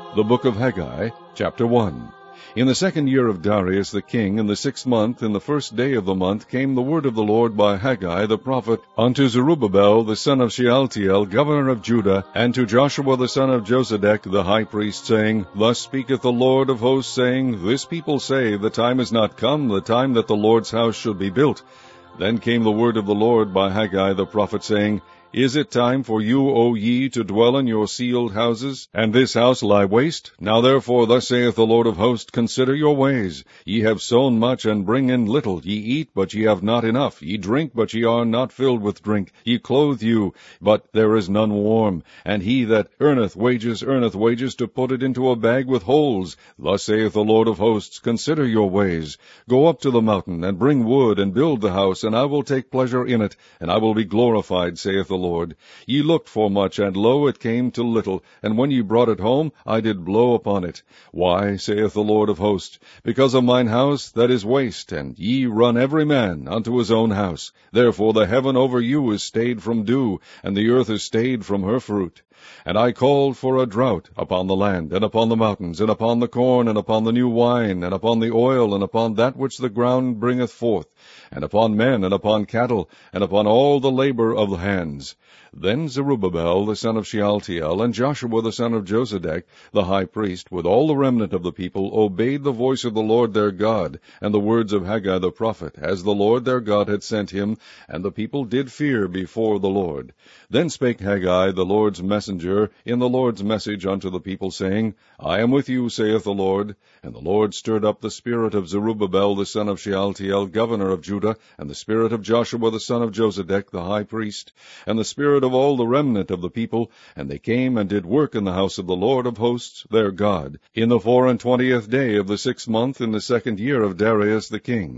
The Book of Haggai, Chapter 1. In the 2nd year of Darius the king, in the 6th month, in the 1st day of the month, came the word of the Lord by Haggai the prophet unto Zerubbabel the son of Shealtiel, governor of Judah, and to Joshua the son of Josedech the high priest, saying, Thus speaketh the Lord of hosts, saying, This people say, The time is not come, the time that the Lord's house should be built. Then came the word of the Lord by Haggai the prophet, saying, Is it time for you, O ye, to dwell in your sealed houses, and this house lie waste? Now therefore thus saith the Lord of hosts, Consider your ways. Ye have sown much, and bring in little. Ye eat, but ye have not enough. Ye drink, but ye are not filled with drink. Ye clothe you, but there is none warm. And he that earneth wages to put it into a bag with holes. Thus saith the Lord of hosts, Consider your ways. Go up to the mountain, and bring wood, and build the house, and I will take pleasure in it, and I will be glorified, saith the Lord. Ye looked for much, and lo, it came to little, and when ye brought it home, I did blow upon it. Why, saith the Lord of hosts? Because of mine house that is waste, and ye run every man unto his own house. Therefore the heaven over you is stayed from dew, and the earth is stayed from her fruit. And I called for a drought upon the land, and upon the mountains, and upon the corn, and upon the new wine, and upon the oil, and upon that which the ground bringeth forth, and upon men, and upon cattle, and upon all the labor of the hands. Then Zerubbabel the son of Shealtiel, and Joshua the son of Josedech, the high priest, with all the remnant of the people, obeyed the voice of the Lord their God, and the words of Haggai the prophet, as the Lord their God had sent him, and the people did fear before the Lord. Then spake Haggai the Lord's messenger in the Lord's message unto the people, saying, I am with you, saith the Lord. And the Lord stirred up the spirit of Zerubbabel the son of Shealtiel, governor of Judah, and the spirit of Joshua the son of Josedech, the high priest, and the spirit of all the remnant of the people, and they came and did work in the house of the Lord of hosts their God, in the 24th day of the 6th month, in the 2nd year of Darius the king.